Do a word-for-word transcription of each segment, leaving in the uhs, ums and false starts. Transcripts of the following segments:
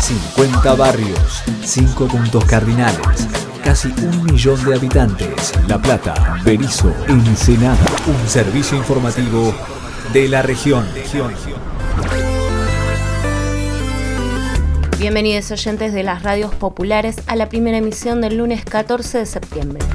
cincuenta barrios, cinco puntos cardinales, casi un millón de habitantes. La Plata, Berisso, Ensenada. Un servicio informativo de la región. Bienvenidos oyentes de las radios populares a la primera emisión del lunes catorce de septiembre.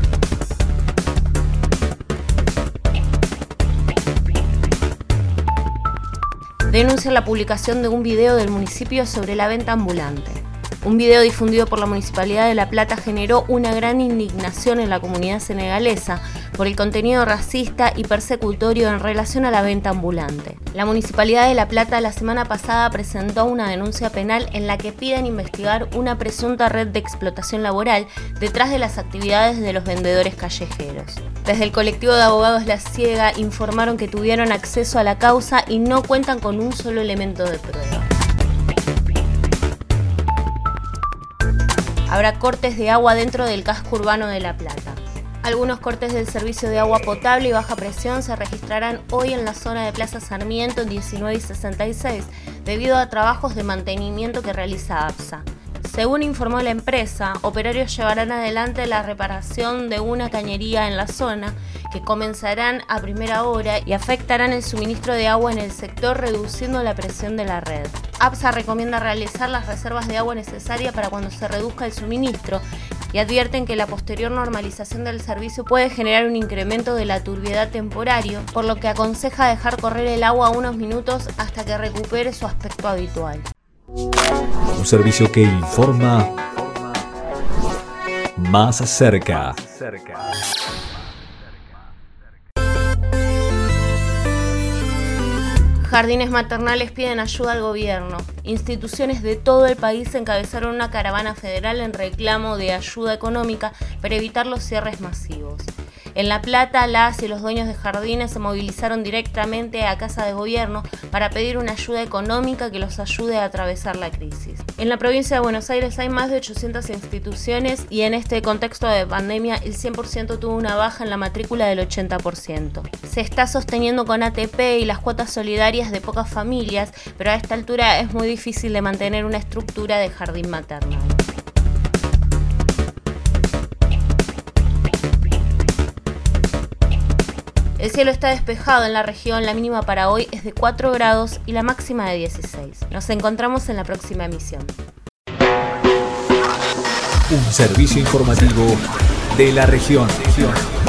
Denuncia la publicación de un video del municipio sobre la venta ambulante. Un video difundido por la Municipalidad de La Plata generó una gran indignación en la comunidad senegalesa por el contenido racista y persecutorio en relación a la venta ambulante. La Municipalidad de La Plata la semana pasada presentó una denuncia penal en la que piden investigar una presunta red de explotación laboral detrás de las actividades de los vendedores callejeros. Desde el colectivo de abogados La Ciega informaron que tuvieron acceso a la causa y no cuentan con un solo elemento de prueba. Habrá cortes de agua dentro del casco urbano de La Plata. Algunos cortes del servicio de agua potable y baja presión se registrarán hoy en la zona de Plaza Sarmiento en diecinueve y sesenta y seis debido a trabajos de mantenimiento que realiza APSA. Según informó la empresa, operarios llevarán adelante la reparación de una cañería en la zona que comenzarán a primera hora y afectarán el suministro de agua en el sector, reduciendo la presión de la red. APSA recomienda realizar las reservas de agua necesarias para cuando se reduzca el suministro y advierten que la posterior normalización del servicio puede generar un incremento de la turbiedad temporario, por lo que aconseja dejar correr el agua unos minutos hasta que recupere su aspecto habitual. Un servicio que informa más cerca. Jardines maternales piden ayuda al gobierno. Instituciones de todo el país encabezaron una caravana federal en reclamo de ayuda económica para evitar los cierres masivos. En La Plata, las y los dueños de jardines se movilizaron directamente a Casa de Gobierno para pedir una ayuda económica que los ayude a atravesar la crisis. En la provincia de Buenos Aires hay más de ochocientas instituciones y en este contexto de pandemia el cien por ciento tuvo una baja en la matrícula del ochenta por ciento. Se está sosteniendo con A T P y las cuotas solidarias de pocas familias, pero a esta altura es muy difícil de mantener una estructura de jardín maternal. El cielo está despejado en la región, la mínima para hoy es de cuatro grados y la máxima de dieciséis. Nos encontramos en la próxima emisión. Un servicio informativo de la región.